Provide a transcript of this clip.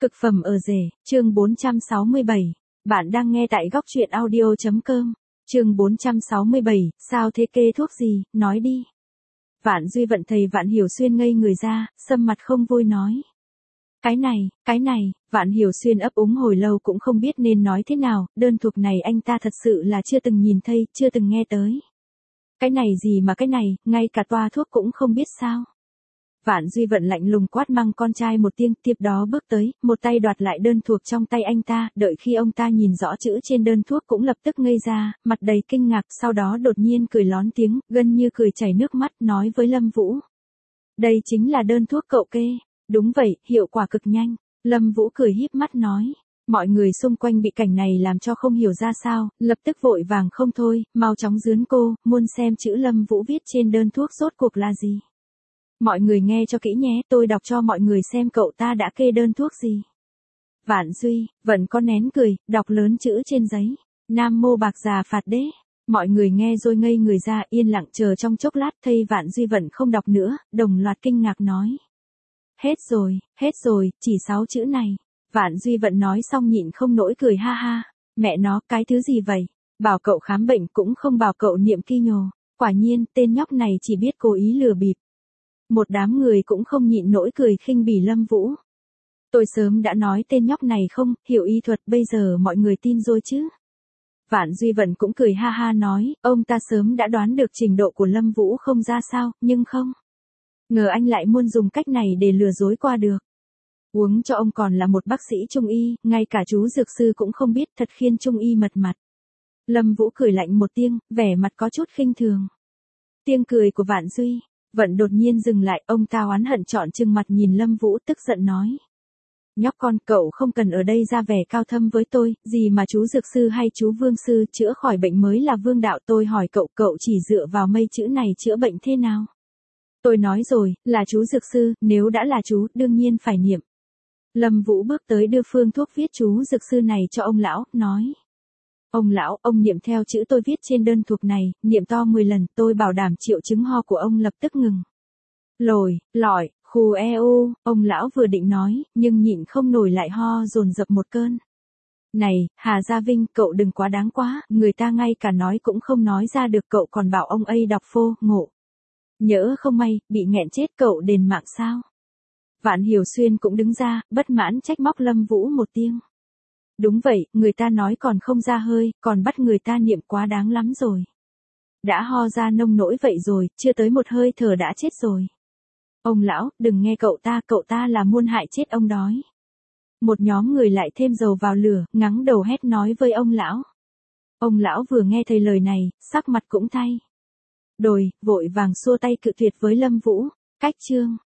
Cực phẩm ở rể, chương 467. Bạn đang nghe tại góc truyện audio.com. Chương 467, sao thế, kê thuốc gì, nói đi. Vạn Duy Vận thầy Vạn Hiểu Xuyên ngây người ra, sầm mặt không vui nói. Cái này, Vạn Hiểu Xuyên ấp úng hồi lâu cũng không biết nên nói thế nào, đơn thuộc này anh ta thật sự là chưa từng nhìn thấy, chưa từng nghe tới. Cái này gì mà cái này, ngay cả toa thuốc cũng không biết sao. Vạn Duy Vận lạnh lùng quát mắng con trai một tiếng, tiếp đó bước tới, một tay đoạt lại đơn thuốc trong tay anh ta, đợi khi ông ta nhìn rõ chữ trên đơn thuốc cũng lập tức ngây ra, mặt đầy kinh ngạc, sau đó đột nhiên cười lón tiếng, gần như cười chảy nước mắt, nói với Lâm Vũ. Đây chính là đơn thuốc cậu kê. Đúng vậy, hiệu quả cực nhanh. Lâm Vũ cười híp mắt nói. Mọi người xung quanh bị cảnh này làm cho không hiểu ra sao, lập tức vội vàng không thôi, mau chóng dướn cô, muốn xem chữ Lâm Vũ viết trên đơn thuốc rốt cuộc là gì. Mọi người nghe cho kỹ nhé, tôi đọc cho mọi người xem cậu ta đã kê đơn thuốc gì. Vạn Duy, vẫn có nén cười, đọc lớn chữ trên giấy. Nam Mô Bạc Già Phạt Đế. Mọi người nghe rồi ngây người ra, yên lặng chờ trong chốc lát, thầy Vạn Duy vẫn không đọc nữa, đồng loạt kinh ngạc nói. Hết rồi, chỉ 6 chữ này. Vạn Duy Vận nói xong nhịn không nổi cười ha ha. Mẹ nó, cái thứ gì vậy? Bảo cậu khám bệnh cũng không bảo cậu niệm ki nhồ. Quả nhiên, tên nhóc này chỉ biết cố ý lừa bịp. Một đám người cũng không nhịn nổi cười khinh bỉ Lâm Vũ. Tôi sớm đã nói tên nhóc này không hiểu y thuật, bây giờ mọi người tin rồi chứ. Vạn Duy Vận cũng cười ha ha nói, ông ta sớm đã đoán được trình độ của Lâm Vũ không ra sao, nhưng không ngờ anh lại muốn dùng cách này để lừa dối qua được. Huống cho ông còn là một bác sĩ trung y, ngay cả chú dược sư cũng không biết, thật khiến trung y mật mặt. Lâm Vũ cười lạnh một tiếng, vẻ mặt có chút khinh thường. Tiếng cười của Vạn Duy Vận đột nhiên dừng lại, ông ta oán hận trọn trừng mặt nhìn Lâm Vũ, tức giận nói. Nhóc con, cậu không cần ở đây ra vẻ cao thâm với tôi, gì mà chú dược sư hay chú vương sư, chữa khỏi bệnh mới là vương đạo, tôi hỏi cậu chỉ dựa vào mấy chữ này chữa bệnh thế nào? Tôi nói rồi, là chú dược sư, nếu đã là chú, đương nhiên phải niệm. Lâm Vũ bước tới đưa phương thuốc viết chú dược sư này cho ông lão, nói. Ông lão, ông niệm theo chữ tôi viết trên đơn thuốc này, niệm to 10 lần, tôi bảo đảm triệu chứng ho của ông lập tức ngừng. Lồi, lỏi, khù ông lão vừa định nói, nhưng nhịn không nổi lại ho dồn dập một cơn. Này, Hà Gia Vinh, cậu đừng quá đáng quá, người ta ngay cả nói cũng không nói ra được, cậu còn bảo ông ấy đọc phô, ngộ. Nhỡ không may, bị nghẹn chết cậu đền mạng sao? Vạn Hiểu Xuyên cũng đứng ra, bất mãn trách móc Lâm Vũ một tiếng. Đúng vậy, người ta nói còn không ra hơi, còn bắt người ta niệm quá đáng lắm rồi. Đã ho ra nông nỗi vậy rồi, chưa tới một hơi thở đã chết rồi. Ông lão, đừng nghe cậu ta là muốn hại chết ông đói. Một nhóm người lại thêm dầu vào lửa, ngắng đầu hét nói với ông lão. Ông lão vừa nghe thấy lời này, sắc mặt cũng thay đổi, vội vàng xua tay cự tuyệt với Lâm Vũ. Cách chương